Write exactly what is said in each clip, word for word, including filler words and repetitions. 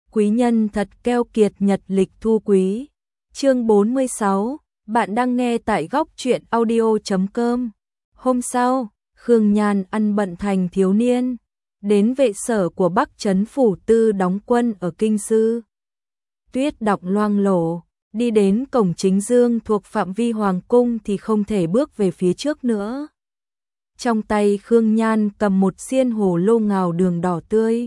Quý nhân thật keo kiệt, nhật lịch thu quý. Chương bốn mươi sáu, bạn đang nghe tại góc truyện audio chấm com. Hôm sau, Khương Nhan ăn bận thành thiếu niên, đến vệ sở của Bắc Trấn Phủ Tư đóng quân ở Kinh Sư. Tuyết đọng loang lổ, đi đến cổng chính dương thuộc phạm vi Hoàng Cung thì không thể bước về phía trước nữa. Trong tay Khương Nhan cầm một xiên hồ lô ngào đường đỏ tươi.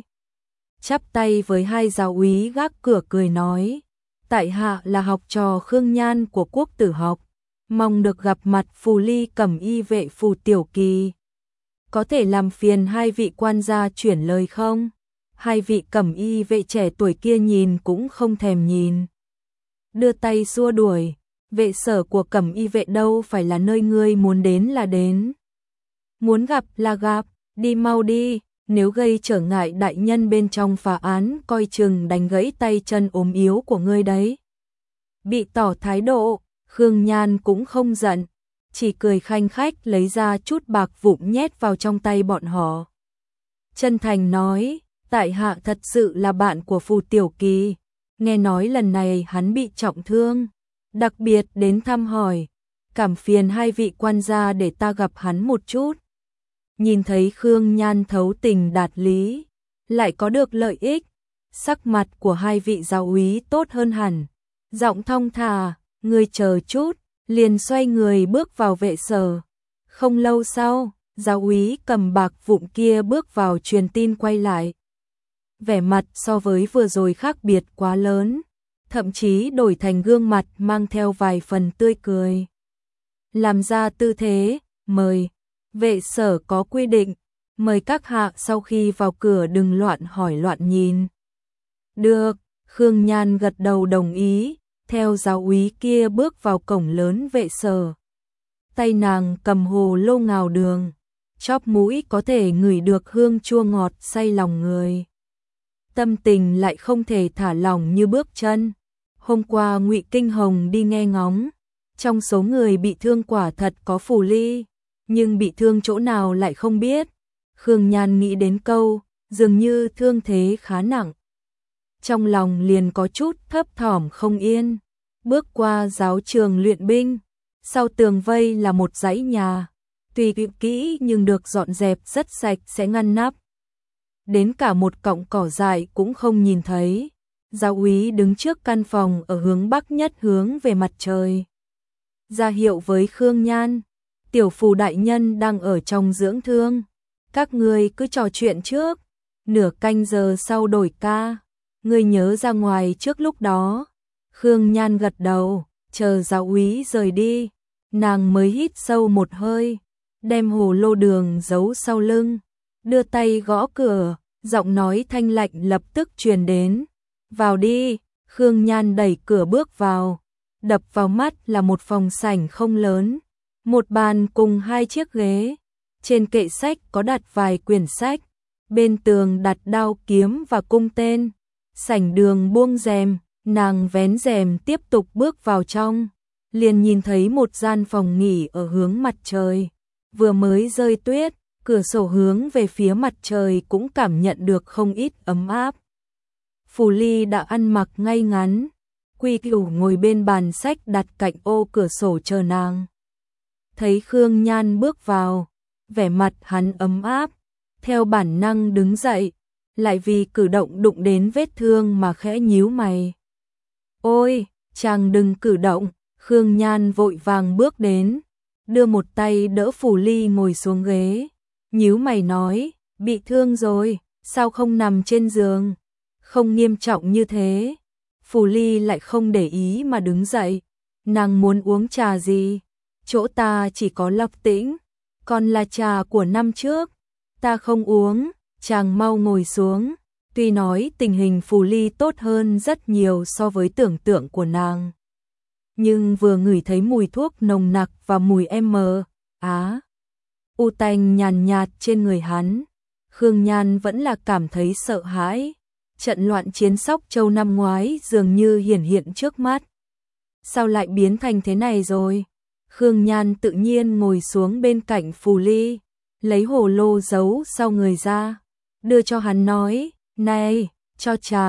Chắp tay với hai giáo úy gác cửa cười nói, tại hạ là học trò Khương Nhan của Quốc Tử học, mong được gặp mặt Phù Ly Cẩm Y vệ Phù Tiểu Kỳ. Có thể làm phiền hai vị quan gia chuyển lời không? Hai vị Cẩm Y vệ trẻ tuổi kia nhìn cũng không thèm nhìn, đưa tay xua đuổi, vệ sở của Cẩm Y vệ đâu phải là nơi ngươi muốn đến là đến. Muốn gặp là gặp, đi mau đi. Nếu gây trở ngại đại nhân bên trong phá án, coi chừng đánh gãy tay chân ốm yếu của ngươi đấy. Bị tỏ thái độ, Khương Nhan cũng không giận, chỉ cười khanh khách lấy ra chút bạc vụn nhét vào trong tay bọn họ. Chân thành nói, tại hạ thật sự là bạn của Phù Tiểu Kỳ, nghe nói lần này hắn bị trọng thương, đặc biệt đến thăm hỏi, cảm phiền hai vị quan gia để ta gặp hắn một chút. Nhìn thấy Khương Nhan thấu tình đạt lý, lại có được lợi ích, sắc mặt của hai vị giáo úy tốt hơn hẳn, giọng thong thả, ngươi chờ chút, liền xoay người bước vào vệ sở. Không lâu sau, giáo úy cầm bạc vụn kia bước vào truyền tin quay lại. Vẻ mặt so với vừa rồi khác biệt quá lớn, thậm chí đổi thành gương mặt mang theo vài phần tươi cười. Làm ra tư thế, mời. Vệ sở có quy định, mời các hạ sau khi vào cửa đừng loạn hỏi loạn nhìn. Được, Khương Nhan gật đầu đồng ý, theo giáo úy kia bước vào cổng lớn vệ sở. Tay nàng cầm hồ lô ngào đường, chóp mũi có thể ngửi được hương chua ngọt say lòng người. Tâm tình lại không thể thả lỏng như bước chân. Hôm qua Ngụy Kinh Hồng đi nghe ngóng, trong số người bị thương quả thật có Phù Ly, nhưng bị thương chỗ nào lại không biết. Khương Nhan nghĩ đến câu, dường như thương thế khá nặng. Trong lòng liền có chút thấp thỏm không yên. Bước qua giáo trường luyện binh, sau tường vây là một dãy nhà, tuy kỹ nhưng được dọn dẹp rất sạch sẽ ngăn nắp. Đến cả một cọng cỏ dại cũng không nhìn thấy. Giáo úy đứng trước căn phòng ở hướng bắc nhất hướng về mặt trời, ra hiệu với Khương Nhan, tiểu Phù đại nhân đang ở trong dưỡng thương, các ngươi cứ trò chuyện trước, nửa canh giờ sau đổi ca, ngươi nhớ ra ngoài trước lúc đó. Khương Nhan gật đầu, chờ giáo úy rời đi, nàng mới hít sâu một hơi, đem hồ lô đường giấu sau lưng, đưa tay gõ cửa, giọng nói thanh lạnh lập tức truyền đến, vào đi. Khương Nhan đẩy cửa bước vào, đập vào mắt là một phòng sảnh không lớn. Một bàn cùng hai chiếc ghế, trên kệ sách có đặt vài quyển sách, bên tường đặt đao kiếm và cung tên. Sảnh đường buông rèm, nàng vén rèm tiếp tục bước vào trong, liền nhìn thấy một gian phòng nghỉ ở hướng mặt trời. Vừa mới rơi tuyết, cửa sổ hướng về phía mặt trời cũng cảm nhận được không ít ấm áp. Phù Ly đã ăn mặc ngay ngắn, quy củ ngồi bên bàn sách đặt cạnh ô cửa sổ chờ nàng. Thấy Khương Nhan bước vào, vẻ mặt hắn ấm áp, theo bản năng đứng dậy, lại vì cử động đụng đến vết thương mà khẽ nhíu mày. Ôi, chàng đừng cử động. Khương Nhan vội vàng bước đến, đưa một tay đỡ Phù Ly ngồi xuống ghế, nhíu mày nói, bị thương rồi, sao không nằm trên giường? Không nghiêm trọng như thế. Phù Ly lại không để ý mà đứng dậy, nàng muốn uống trà gì? Chỗ ta chỉ có Lộc Tĩnh, còn là trà của năm trước, ta không uống. Chàng mau ngồi xuống. Tuy nói tình hình Phù Ly tốt hơn rất nhiều so với tưởng tượng của nàng, nhưng vừa ngửi thấy mùi thuốc nồng nặc và mùi em á u tanh nhàn nhạt trên người hắn, Khương Nhan vẫn là cảm thấy sợ hãi. Trận loạn chiến Sóc Châu năm ngoái dường như hiển hiện trước mắt. Sao lại biến thành thế này rồi? Khương Nhan tự nhiên ngồi xuống bên cạnh Phù Ly, lấy hồ lô giấu sau người ra, đưa cho hắn nói, này, cho chàng.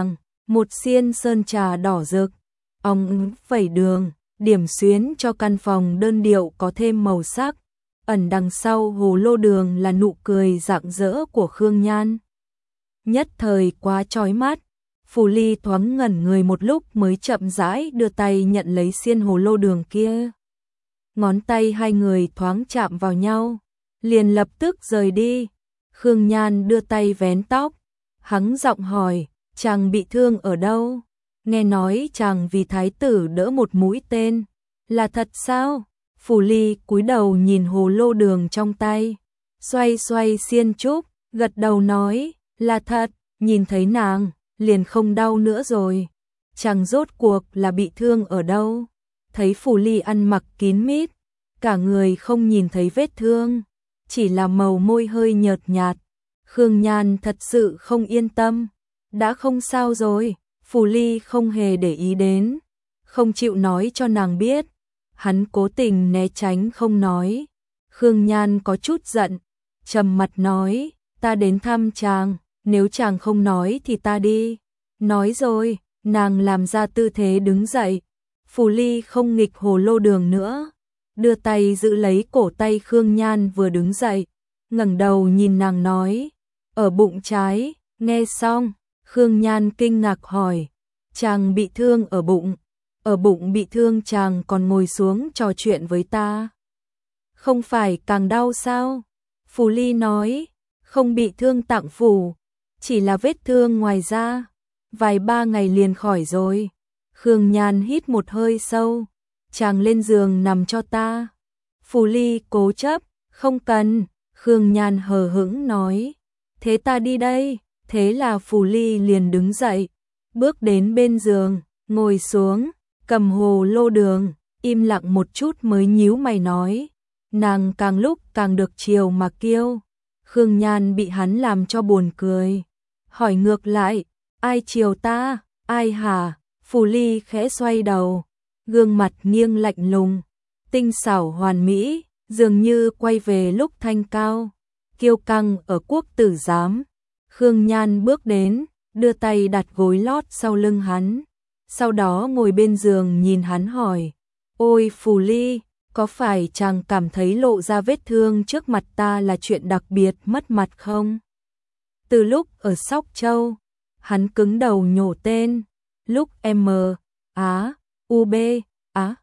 một xiên sơn trà đỏ rực, ong phẩy đường, điểm xuyến cho căn phòng đơn điệu có thêm màu sắc. Ẩn đằng sau hồ lô đường là nụ cười rạng rỡ của Khương Nhan. Nhất thời quá chói mắt, Phù Ly thoáng ngẩn người một lúc mới chậm rãi đưa tay nhận lấy xiên hồ lô đường kia. Ngón tay hai người thoáng chạm vào nhau, liền lập tức rời đi. Khương Nhan đưa tay vén tóc, hắng giọng hỏi, chàng bị thương ở đâu? Nghe nói chàng vì thái tử đỡ một mũi tên, là thật sao? Phù Ly cúi đầu nhìn hồ lô đường trong tay, xoay xoay xiên trúc, gật đầu nói, là thật, nhìn thấy nàng, liền không đau nữa rồi. Chàng rốt cuộc là bị thương ở đâu? Thấy Phù Ly ăn mặc kín mít, cả người không nhìn thấy vết thương, chỉ là màu môi hơi nhợt nhạt. Khương Nhan thật sự không yên tâm, đã không sao rồi. Phù Ly không hề để ý đến, không chịu nói cho nàng biết. Hắn cố tình né tránh không nói. Khương Nhan có chút giận, trầm mặt nói, ta đến thăm chàng, nếu chàng không nói thì ta đi. Nói rồi, nàng làm ra tư thế đứng dậy. Phù Ly không nghịch hồ lô đường nữa, đưa tay giữ lấy cổ tay Khương Nhan vừa đứng dậy, ngẩng đầu nhìn nàng nói, ở bụng trái. Nghe xong, Khương Nhan kinh ngạc hỏi, chàng bị thương ở bụng? Ở bụng bị thương chàng còn ngồi xuống trò chuyện với ta, không phải càng đau sao? Phù Ly nói, không bị thương tạng phủ, chỉ là vết thương ngoài da, vài ba ngày liền khỏi rồi. Khương Nhan hít một hơi sâu, chàng lên giường nằm cho ta. Phù Ly cố chấp, không cần. Khương Nhan hờ hững nói, thế ta đi đây. Thế là Phù Ly liền đứng dậy, bước đến bên giường, ngồi xuống, cầm hồ lô đường, im lặng một chút mới nhíu mày nói, nàng càng lúc càng được chiều mà kiêu. Khương Nhan bị hắn làm cho buồn cười, hỏi ngược lại, ai chiều ta, ai hả? Phù Ly khẽ xoay đầu, gương mặt nghiêng lạnh lùng, tinh xảo hoàn mỹ, dường như quay về lúc thanh cao, kiêu căng ở quốc tử giám. Khương Nhan bước đến, đưa tay đặt gối lót sau lưng hắn, sau đó ngồi bên giường nhìn hắn hỏi, ôi Phù Ly, có phải chàng cảm thấy lộ ra vết thương trước mặt ta là chuyện đặc biệt mất mặt không? Từ lúc ở Sóc Châu, hắn cứng đầu nhổ tên, lúc M, Á, U B, Á,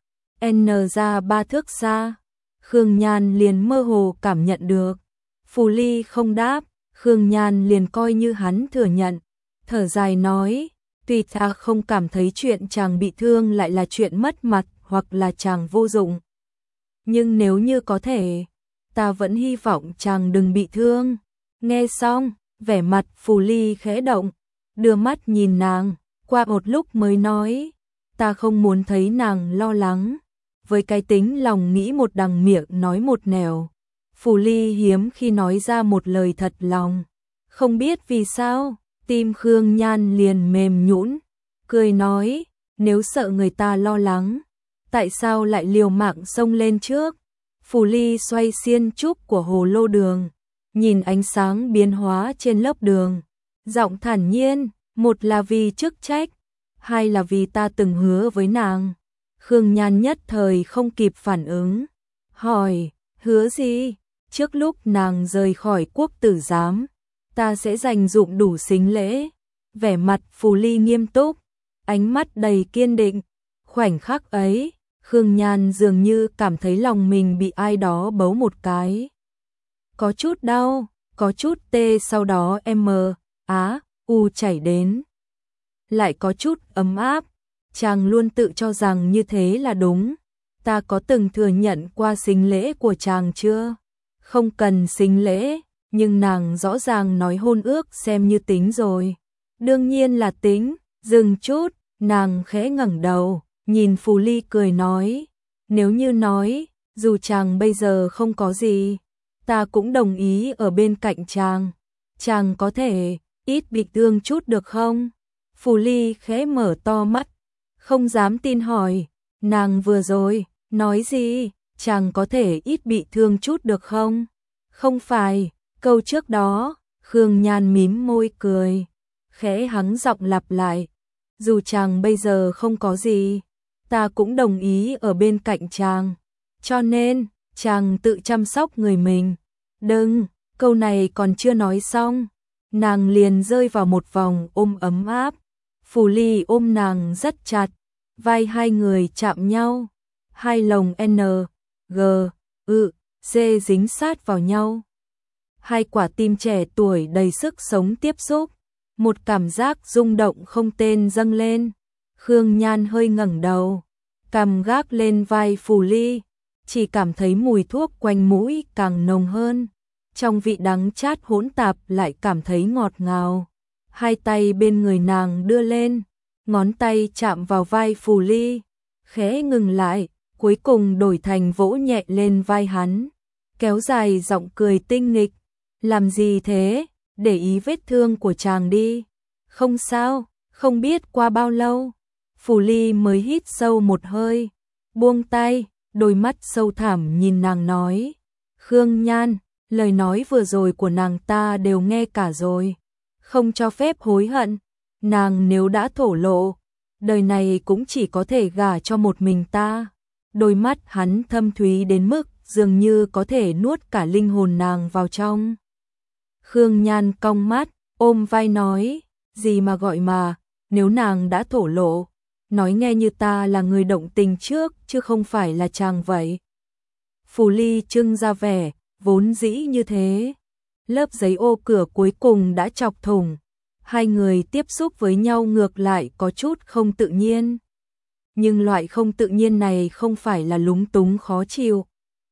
N ra ba thước xa, Khương Nhan liền mơ hồ cảm nhận được. Phù Ly không đáp, Khương Nhan liền coi như hắn thừa nhận, thở dài nói, tuy ta không cảm thấy chuyện chàng bị thương lại là chuyện mất mặt hoặc là chàng vô dụng, nhưng nếu như có thể, ta vẫn hy vọng chàng đừng bị thương. Nghe xong, vẻ mặt Phù Ly khẽ động, đưa mắt nhìn nàng, qua một lúc mới nói, ta không muốn thấy nàng lo lắng. Với cái tính lòng nghĩ một đằng miệng nói một nẻo, Phù Ly hiếm khi nói ra một lời thật lòng. Không biết vì sao, tim Khương Nhan liền mềm nhũn, cười nói, nếu sợ người ta lo lắng, tại sao lại liều mạng xông lên trước? Phù Ly xoay xiên trúc của hồ lô đường, nhìn ánh sáng biến hóa trên lớp đường, giọng thản nhiên, một là vì chức trách, hai là vì ta từng hứa với nàng. Khương Nhan nhất thời không kịp phản ứng, hỏi, hứa gì? Trước lúc nàng rời khỏi quốc tử giám, ta sẽ dành dụm đủ sính lễ. Vẻ mặt Phù Ly nghiêm túc, ánh mắt đầy kiên định. Khoảnh khắc ấy, Khương Nhan dường như cảm thấy lòng mình bị ai đó bấu một cái. Có chút đau, có chút tê, sau đó M, Á, U chảy đến. Lại có chút ấm áp, chàng luôn tự cho rằng như thế là đúng. Ta có từng thừa nhận qua sính lễ của chàng chưa? Không cần sính lễ, nhưng nàng rõ ràng nói hôn ước xem như tính rồi. Đương nhiên là tính, dừng chút, nàng khẽ ngẩng đầu, nhìn Phù Ly cười nói, nếu như nói, dù chàng bây giờ không có gì, ta cũng đồng ý ở bên cạnh chàng. Chàng có thể ít bị thương chút được không? Phù Ly khẽ mở to mắt, không dám tin hỏi, nàng vừa rồi nói gì? Chàng có thể ít bị thương chút được không? Không phải, câu trước đó, Khương Nhan mím môi cười, khẽ hắng giọng lặp lại, dù chàng bây giờ không có gì, ta cũng đồng ý ở bên cạnh chàng, cho nên, chàng tự chăm sóc người mình. Đừng, câu này còn chưa nói xong, nàng liền rơi vào một vòng ôm ấm áp. Phù Ly ôm nàng rất chặt, vai hai người chạm nhau, hai lồng N, G, ư, C dính sát vào nhau. Hai quả tim trẻ tuổi đầy sức sống tiếp xúc, một cảm giác rung động không tên dâng lên. Khương Nhan hơi ngẩng đầu, cằm gác lên vai Phù Ly, chỉ cảm thấy mùi thuốc quanh mũi càng nồng hơn, trong vị đắng chát hỗn tạp lại cảm thấy ngọt ngào. Hai tay bên người nàng đưa lên, ngón tay chạm vào vai Phù Ly, khẽ ngừng lại, cuối cùng đổi thành vỗ nhẹ lên vai hắn, kéo dài giọng cười tinh nghịch. Làm gì thế, để ý vết thương của chàng đi. Không sao, không biết qua bao lâu. Phù Ly mới hít sâu một hơi, buông tay, đôi mắt sâu thẳm nhìn nàng nói. Khương Nhan, lời nói vừa rồi của nàng ta đều nghe cả rồi, không cho phép hối hận. Nàng nếu đã thổ lộ, đời này cũng chỉ có thể gả cho một mình ta. Đôi mắt hắn thâm thúy đến mức dường như có thể nuốt cả linh hồn nàng vào trong. Khương Nhan cong mắt, ôm vai nói, gì mà gọi mà, nếu nàng đã thổ lộ, nói nghe như ta là người động tình trước chứ không phải là chàng vậy. Phù Ly trưng ra vẻ, vốn dĩ như thế. Lớp giấy ô cửa cuối cùng đã chọc thủng, hai người tiếp xúc với nhau ngược lại có chút không tự nhiên. Nhưng loại không tự nhiên này không phải là lúng túng khó chịu,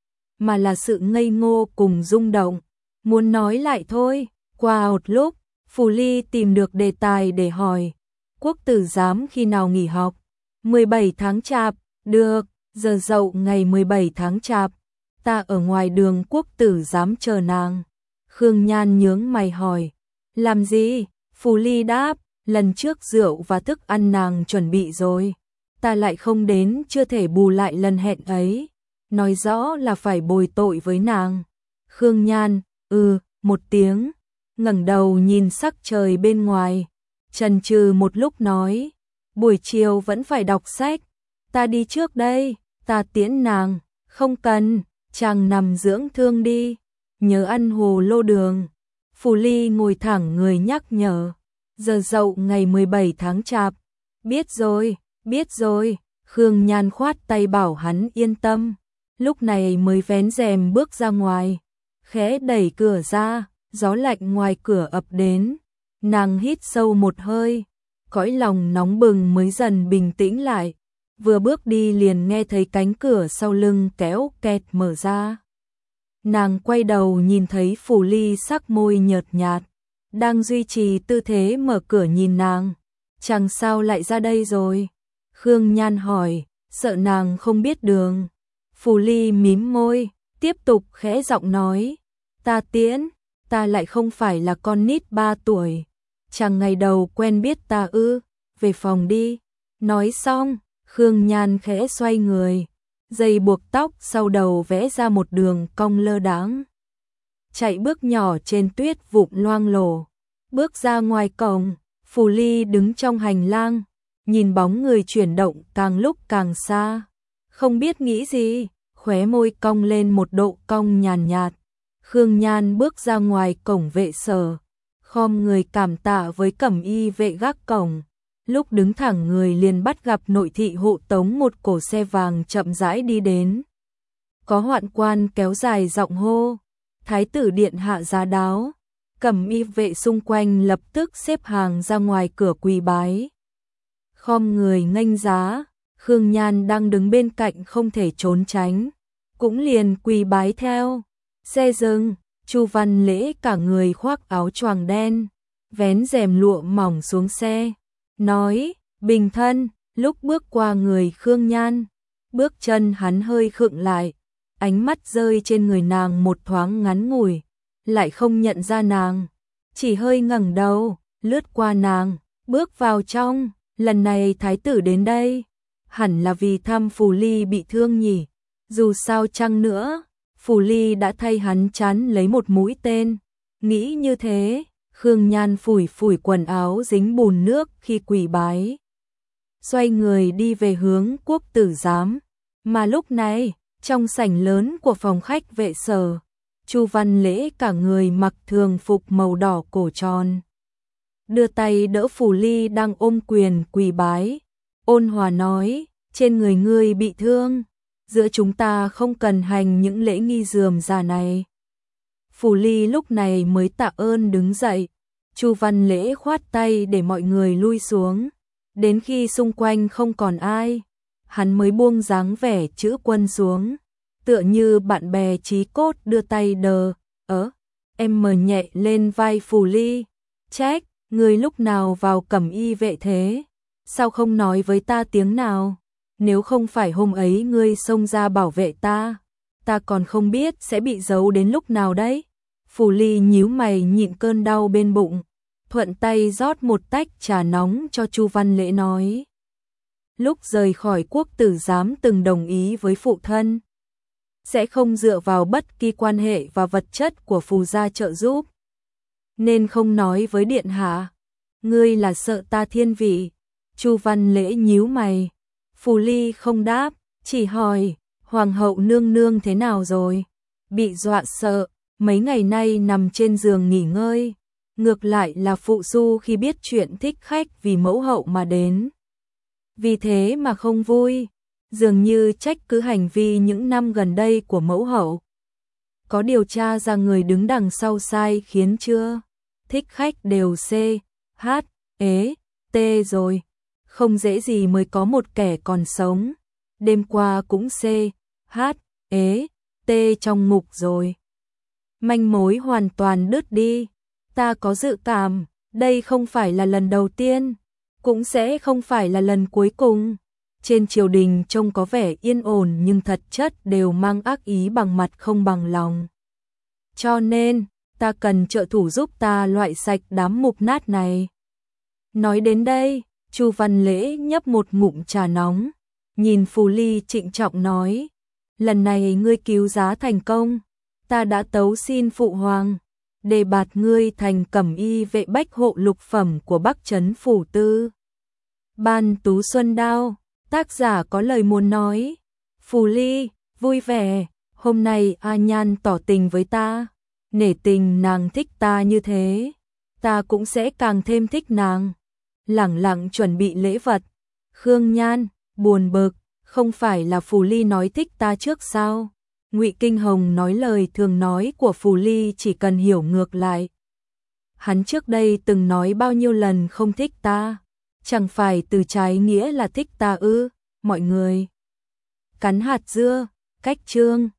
mà là sự ngây ngô cùng rung động. Muốn nói lại thôi. Qua một lúc, Phù Ly tìm được đề tài để hỏi. Quốc tử giám khi nào nghỉ học? mười bảy tháng chạp, được, giờ dậu ngày mười bảy tháng chạp. Ta ở ngoài đường quốc tử giám chờ nàng. Khương Nhan nhướng mày hỏi. Làm gì? Phù Ly đáp, lần trước rượu và thức ăn nàng chuẩn bị rồi. Ta lại không đến chưa thể bù lại lần hẹn ấy. Nói rõ là phải bồi tội với nàng. Khương Nhan, ừ, một tiếng, ngẩng đầu nhìn sắc trời bên ngoài, chần chừ một lúc nói, buổi chiều vẫn phải đọc sách, ta đi trước đây, ta tiễn nàng. Không cần, chàng nằm dưỡng thương đi, nhớ ăn hồ lô đường. Phù Ly ngồi thẳng người nhắc nhở, giờ dậu ngày mười bảy tháng chạp. Biết rồi, biết rồi. Khương Nhan khoát tay bảo hắn yên tâm, lúc này mới vén rèm bước ra ngoài, khẽ đẩy cửa ra, gió lạnh ngoài cửa ập đến. Nàng hít sâu một hơi, cõi lòng nóng bừng mới dần bình tĩnh lại. Vừa bước đi liền nghe thấy cánh cửa sau lưng kéo kẹt mở ra. Nàng quay đầu nhìn thấy Phù Ly sắc môi nhợt nhạt, đang duy trì tư thế mở cửa nhìn nàng. Chàng sao lại ra đây rồi? Khương Nhan hỏi, sợ nàng không biết đường. Phù Ly mím môi, tiếp tục khẽ giọng nói, ta tiễn, ta lại không phải là con nít ba tuổi. Chàng ngày đầu quen biết ta ư, về phòng đi. Nói xong, Khương Nhan khẽ xoay người, dây buộc tóc sau đầu vẽ ra một đường cong lơ đãng. Chạy bước nhỏ trên tuyết vụn loang lổ, bước ra ngoài cổng. Phù Ly đứng trong hành lang, nhìn bóng người chuyển động càng lúc càng xa, không biết nghĩ gì, khóe môi cong lên một độ cong nhàn nhạt. Khương Nhan bước ra ngoài cổng vệ sở, khom người cảm tạ với cẩm y vệ gác cổng. Lúc đứng thẳng người liền bắt gặp nội thị hộ tống một cổ xe vàng chậm rãi đi đến. Có hoạn quan kéo dài giọng hô, thái tử điện hạ giá đáo. Cẩm y vệ xung quanh lập tức xếp hàng ra ngoài cửa quỳ bái. Khom người nghênh giá, Khương Nhan đang đứng bên cạnh không thể trốn tránh, cũng liền quỳ bái theo. Xe dừng, Chu Văn Lễ cả người khoác áo choàng đen, vén rèm lụa mỏng xuống xe, nói, bình thân. Lúc bước qua người Khương Nhan, bước chân hắn hơi khựng lại, ánh mắt rơi trên người nàng một thoáng ngắn ngủi, lại không nhận ra nàng, chỉ hơi ngẩng đầu, lướt qua nàng, bước vào trong. Lần này thái tử đến đây, hẳn là vì thăm Phù Ly bị thương nhỉ. Dù sao chăng nữa, Phù Ly đã thay hắn chán lấy một mũi tên. Nghĩ như thế, Khương Nhan phủi phủi quần áo dính bùn nước khi quỳ bái. xoay người đi về hướng Quốc tử giám. Mà lúc này, trong sảnh lớn của phòng khách vệ sở, Chu Văn Lễ cả người mặc thường phục màu đỏ cổ tròn, đưa tay đỡ Phù Ly đang ôm quyền quỳ bái, ôn hòa nói, trên người ngươi bị thương, giữa chúng ta không cần hành những lễ nghi rườm rà này. Phù Ly lúc này mới tạ ơn đứng dậy, Chu Văn Lễ khoát tay để mọi người lui xuống, đến khi xung quanh không còn ai, hắn mới buông dáng vẻ chữ quân xuống, tựa như bạn bè chí cốt đưa tay đờ, ớ, em mờ nhẹ lên vai Phù Ly, trách, ngươi lúc nào vào cẩm y vệ thế, sao không nói với ta tiếng nào, nếu không phải hôm ấy ngươi xông ra bảo vệ ta, ta còn không biết sẽ bị giấu đến lúc nào đấy. Phù Ly nhíu mày nhịn cơn đau bên bụng, thuận tay rót một tách trà nóng cho Chu Văn Lễ nói. Lúc rời khỏi Quốc tử giám từng đồng ý với phụ thân, sẽ không dựa vào bất kỳ quan hệ và vật chất của Phù gia trợ giúp, nên không nói với điện hạ. Ngươi là sợ ta thiên vị? Chu Văn Lễ nhíu mày. Phù Ly không đáp, chỉ hỏi, hoàng hậu nương nương thế nào rồi? Bị dọa sợ, mấy ngày nay nằm trên giường nghỉ ngơi. Ngược lại là Phụ Du khi biết chuyện thích khách vì mẫu hậu mà đến, vì thế mà không vui, dường như trách cứ hành vi những năm gần đây của mẫu hậu. Có điều tra ra người đứng đằng sau sai khiến chưa? Thích khách đều C, H, ế, T rồi, không dễ gì mới có một kẻ còn sống. Đêm qua cũng C, H, ế, T trong ngục rồi. Manh mối hoàn toàn đứt đi. Ta có dự cảm, đây không phải là lần đầu tiên, cũng sẽ không phải là lần cuối cùng. Trên triều đình trông có vẻ yên ổn nhưng thật chất đều mang ác ý bằng mặt không bằng lòng. Cho nên, ta cần trợ thủ giúp ta loại sạch đám mục nát này. Nói đến đây, Chu Văn Lễ nhấp một ngụm trà nóng, nhìn Phù Ly trịnh trọng nói, lần này ngươi cứu giá thành công, ta đã tấu xin phụ hoàng, đề bạt ngươi thành cẩm y vệ bách hộ lục phẩm của Bắc Trấn Phủ Tư. Ban Tú Xuân Đao, tác giả có lời muốn nói. Phù Ly, vui vẻ, hôm nay A Nhan tỏ tình với ta, nể tình nàng thích ta như thế, ta cũng sẽ càng thêm thích nàng. Lẳng lặng chuẩn bị lễ vật. Khương Nhan, buồn bực, không phải là Phù Ly nói thích ta trước sao? Ngụy Kinh Hồng nói lời thường nói của Phù Ly chỉ cần hiểu ngược lại. Hắn trước đây từng nói bao nhiêu lần không thích ta, chẳng phải từ trái nghĩa là thích ta ư? Mọi người cắn hạt dưa, cách chương